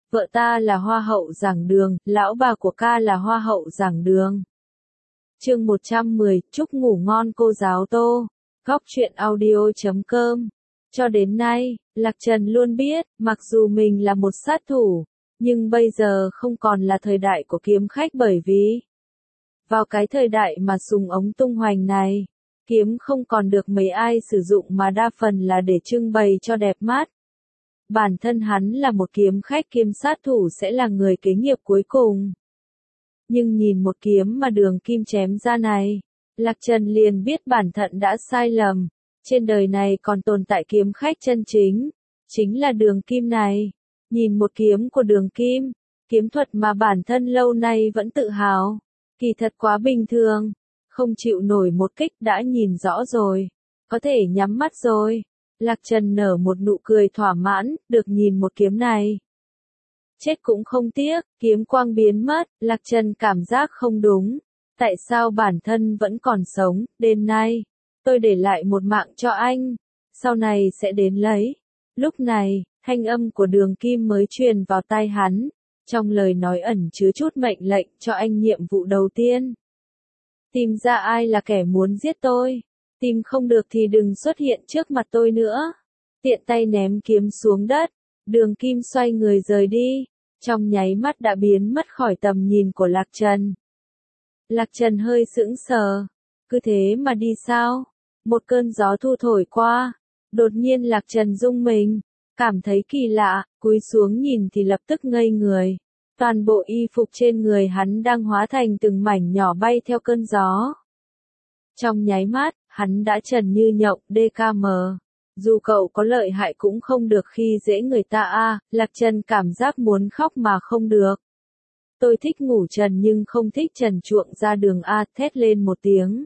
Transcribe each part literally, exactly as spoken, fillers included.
vợ ta là hoa hậu giảng đường, lão bà của ca là hoa hậu giảng đường. Chương một trăm mười, chúc ngủ ngon cô giáo Tô. Góc truyện audio chấm com. Cho đến nay, Lạc Trần luôn biết, mặc dù mình là một sát thủ, nhưng bây giờ không còn là thời đại của kiếm khách, bởi vì vào cái thời đại mà súng ống tung hoành này, kiếm không còn được mấy ai sử dụng mà đa phần là để trưng bày cho đẹp mắt. Bản thân hắn là một kiếm khách kiêm sát thủ sẽ là người kế nghiệp cuối cùng. Nhưng nhìn một kiếm mà Đường Kim chém ra này, Lạc Trần liền biết bản thân đã sai lầm. Trên đời này còn tồn tại kiếm khách chân chính, chính là Đường Kim này. Nhìn một kiếm của Đường Kim, kiếm thuật mà bản thân lâu nay vẫn tự hào, kỳ thật quá bình thường, không chịu nổi một kích đã nhìn rõ rồi, có thể nhắm mắt rồi. Lạc Trần nở một nụ cười thỏa mãn, được nhìn một kiếm này. Chết cũng không tiếc, kiếm quang biến mất, Lạc Trần cảm giác không đúng. Tại sao bản thân vẫn còn sống, đêm nay, tôi để lại một mạng cho anh, sau này sẽ đến lấy. Lúc này, thanh âm của Đường Kim mới truyền vào tai hắn, trong lời nói ẩn chứa chút mệnh lệnh cho anh nhiệm vụ đầu tiên. Tìm ra ai là kẻ muốn giết tôi, tìm không được thì đừng xuất hiện trước mặt tôi nữa. Tiện tay ném kiếm xuống đất, Đường Kim xoay người rời đi, trong nháy mắt đã biến mất khỏi tầm nhìn của Lạc Trần. Lạc Trần hơi sững sờ, cứ thế mà đi sao? Một cơn gió thu thổi qua, đột nhiên Lạc Trần rung mình, cảm thấy kỳ lạ, cúi xuống nhìn thì lập tức ngây người. Toàn bộ y phục trên người hắn đang hóa thành từng mảnh nhỏ bay theo cơn gió. Trong nháy mắt, hắn đã trần như nhộng, đê ca em. Dù cậu có lợi hại cũng không được khi dễ người ta a. À, Lạc Trần cảm giác muốn khóc mà không được. Tôi thích ngủ trần nhưng không thích trần truộng ra đường a, thét lên một tiếng.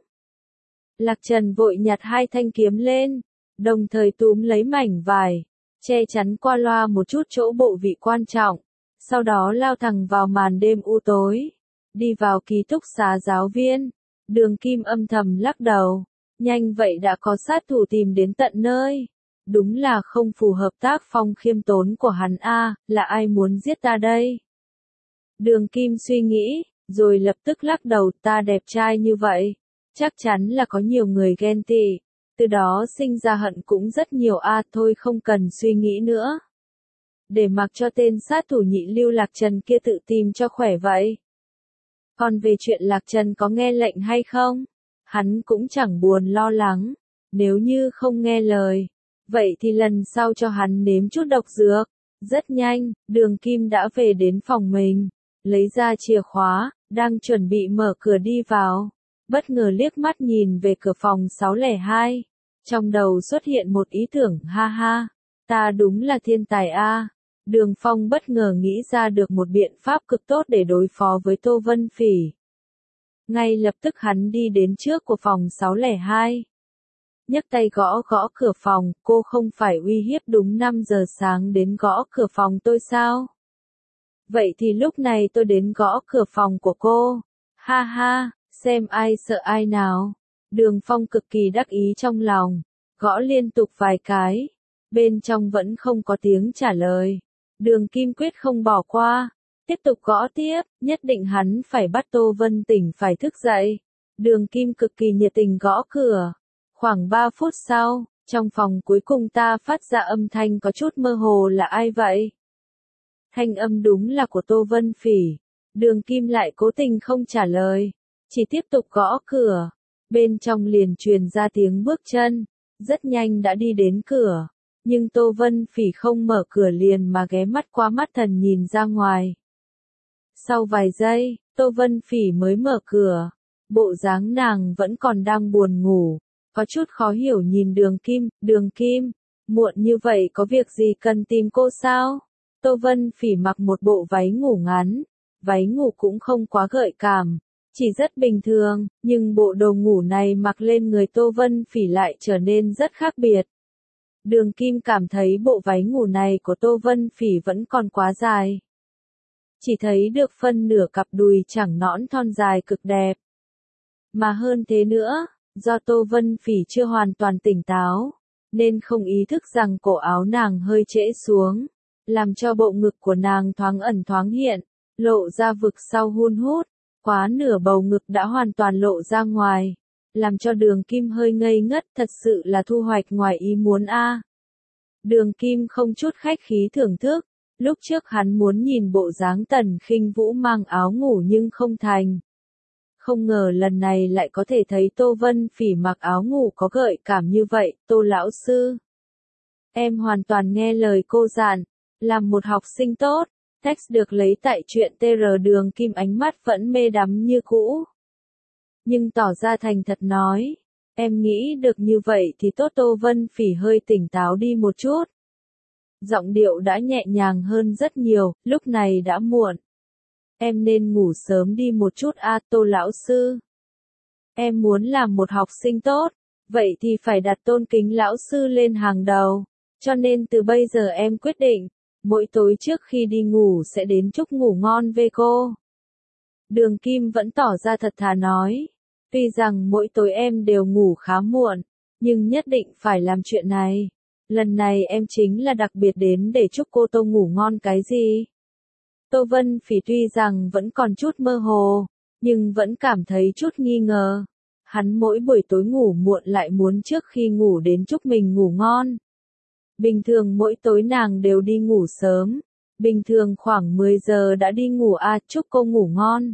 Lạc Trần vội nhặt hai thanh kiếm lên, đồng thời túm lấy mảnh vải, che chắn qua loa một chút chỗ bộ vị quan trọng, sau đó lao thẳng vào màn đêm u tối, đi vào ký túc xá giáo viên. Đường Kim âm thầm lắc đầu, nhanh vậy đã có sát thủ tìm đến tận nơi, đúng là không phù hợp tác phong khiêm tốn của hắn a, à, là ai muốn giết ta đây? Đường Kim suy nghĩ, rồi lập tức lắc đầu, ta đẹp trai như vậy, chắc chắn là có nhiều người ghen tị, từ đó sinh ra hận cũng rất nhiều a, à, thôi không cần suy nghĩ nữa. Để mặc cho tên sát thủ nhị lưu Lạc Trần kia tự tìm cho khỏe vậy. Còn về chuyện Lạc Trần có nghe lệnh hay không, hắn cũng chẳng buồn lo lắng, nếu như không nghe lời, vậy thì lần sau cho hắn nếm chút độc dược. Rất nhanh, Đường Kim đã về đến phòng mình, lấy ra chìa khóa, đang chuẩn bị mở cửa đi vào, bất ngờ liếc mắt nhìn về cửa phòng sáu không hai, trong đầu xuất hiện một ý tưởng, ha ha, ta đúng là thiên tài a. Đường Phong bất ngờ nghĩ ra được một biện pháp cực tốt để đối phó với Tô Vân Phỉ. Ngay lập tức hắn đi đến trước của phòng sáu không hai. Nhấc tay gõ gõ cửa phòng, cô không phải uy hiếp đúng năm giờ sáng đến gõ cửa phòng tôi sao? Vậy thì lúc này tôi đến gõ cửa phòng của cô. Ha ha, xem ai sợ ai nào. Đường Phong cực kỳ đắc ý trong lòng, gõ liên tục vài cái. Bên trong vẫn không có tiếng trả lời. Đường Kim quyết không bỏ qua, tiếp tục gõ tiếp, nhất định hắn phải bắt Tô Vân Tỉnh phải thức dậy. Đường Kim cực kỳ nhiệt tình gõ cửa. Khoảng ba phút sau, trong phòng cuối cùng ta phát ra âm thanh có chút mơ hồ, là ai vậy? Thanh âm đúng là của Tô Vân Phỉ. Đường Kim lại cố tình không trả lời, chỉ tiếp tục gõ cửa. Bên trong liền truyền ra tiếng bước chân, rất nhanh đã đi đến cửa. Nhưng Tô Vân Phỉ không mở cửa liền mà ghé mắt qua mắt thần nhìn ra ngoài. Sau vài giây, Tô Vân Phỉ mới mở cửa. Bộ dáng nàng vẫn còn đang buồn ngủ, có chút khó hiểu nhìn Đường Kim. Đường Kim, muộn như vậy có việc gì cần tìm cô sao? Tô Vân Phỉ mặc một bộ váy ngủ ngắn, váy ngủ cũng không quá gợi cảm, chỉ rất bình thường, nhưng bộ đồ ngủ này mặc lên người Tô Vân Phỉ lại trở nên rất khác biệt. Đường Kim cảm thấy bộ váy ngủ này của Tô Vân Phỉ vẫn còn quá dài. Chỉ thấy được phân nửa cặp đùi chẳng nõn thon dài cực đẹp. Mà hơn thế nữa, do Tô Vân Phỉ chưa hoàn toàn tỉnh táo, nên không ý thức rằng cổ áo nàng hơi trễ xuống. làm cho bộ ngực của nàng thoáng ẩn thoáng hiện, lộ ra vực sau hun hút, quá nửa bầu ngực đã hoàn toàn lộ ra ngoài, làm cho Đường Kim hơi ngây ngất, thật sự là thu hoạch ngoài ý muốn a. Đường Kim không chút khách khí thưởng thức, lúc trước hắn muốn nhìn bộ dáng Tần Khinh Vũ mang áo ngủ nhưng không thành. Không ngờ lần này lại có thể thấy Tô Vân Phỉ mặc áo ngủ có gợi cảm như vậy, Tô lão sư. Em hoàn toàn nghe lời cô dặn, làm một học sinh tốt, text được lấy tại truyện tê rờ. Đường Kim ánh mắt vẫn mê đắm như cũ. Nhưng tỏ ra thành thật nói, em nghĩ được như vậy thì tốt. Tô Vân Phỉ hơi tỉnh táo đi một chút. Giọng điệu đã nhẹ nhàng hơn rất nhiều, lúc này đã muộn. Em nên ngủ sớm đi một chút a Tô lão sư. Em muốn làm một học sinh tốt, vậy thì phải đặt tôn kính lão sư lên hàng đầu. Cho nên từ bây giờ em quyết định, mỗi tối trước khi đi ngủ sẽ đến chúc ngủ ngon với cô. Đường Kim vẫn tỏ ra thật thà nói, tuy rằng mỗi tối em đều ngủ khá muộn, nhưng nhất định phải làm chuyện này. Lần này em chính là đặc biệt đến để chúc cô Tô ngủ ngon cái gì. Tô Vân Phỉ tuy rằng vẫn còn chút mơ hồ, nhưng vẫn cảm thấy chút nghi ngờ. Hắn mỗi buổi tối ngủ muộn lại muốn trước khi ngủ đến chúc mình ngủ ngon. Bình thường mỗi tối nàng đều đi ngủ sớm. Bình thường khoảng mười giờ đã đi ngủ à, chúc cô ngủ ngon.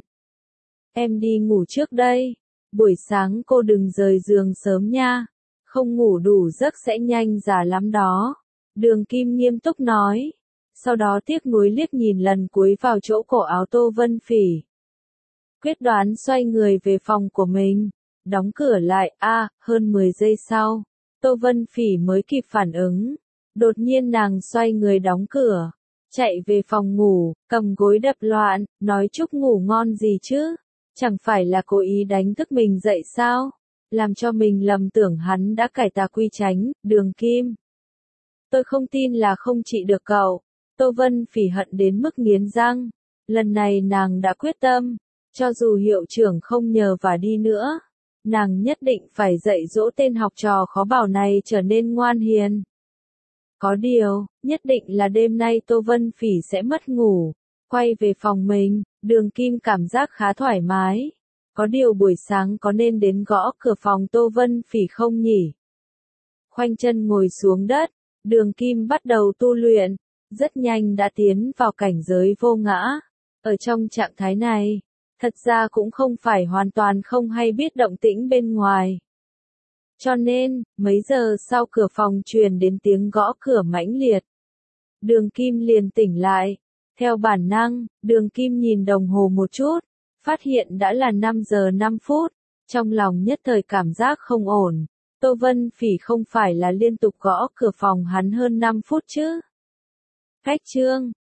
Em đi ngủ trước đây. Buổi sáng cô đừng rời giường sớm nha. Không ngủ đủ giấc sẽ nhanh già lắm đó. Đường Kim nghiêm túc nói. Sau đó tiếc nuối liếc nhìn lần cuối vào chỗ cổ áo Tô Vân Phỉ. Quyết đoán xoay người về phòng của mình. Đóng cửa lại, a à, hơn mười giây sau. Tô Vân Phỉ mới kịp phản ứng. Đột nhiên nàng xoay người đóng cửa. Chạy về phòng ngủ, cầm gối đập loạn, nói chúc ngủ ngon gì chứ. Chẳng phải là cố ý đánh thức mình dậy sao? Làm cho mình lầm tưởng hắn đã cải tà quy chánh, Đường Kim. Tôi không tin là không trị được cậu. Tô Vân Phỉ hận đến mức nghiến răng. Lần này nàng đã quyết tâm, cho dù hiệu trưởng không nhờ vả đi nữa, nàng nhất định phải dạy dỗ tên học trò khó bảo này trở nên ngoan hiền. Có điều, nhất định là đêm nay Tô Vân Phỉ sẽ mất ngủ. Quay về phòng mình, Đường Kim cảm giác khá thoải mái. Có điều buổi sáng có nên đến gõ cửa phòng Tô Vân Phỉ không nhỉ? Khoanh chân ngồi xuống đất, Đường Kim bắt đầu tu luyện, rất nhanh đã tiến vào cảnh giới vô ngã. Ở trong trạng thái này, thật ra cũng không phải hoàn toàn không hay biết động tĩnh bên ngoài. Cho nên, mấy giờ sau cửa phòng truyền đến tiếng gõ cửa mãnh liệt. Đường Kim liền tỉnh lại. Theo bản năng, Đường Kim nhìn đồng hồ một chút, phát hiện đã là năm giờ năm phút, trong lòng nhất thời cảm giác không ổn. Tô Vân Phỉ không phải là liên tục gõ cửa phòng hắn hơn năm phút chứ? Khách trương,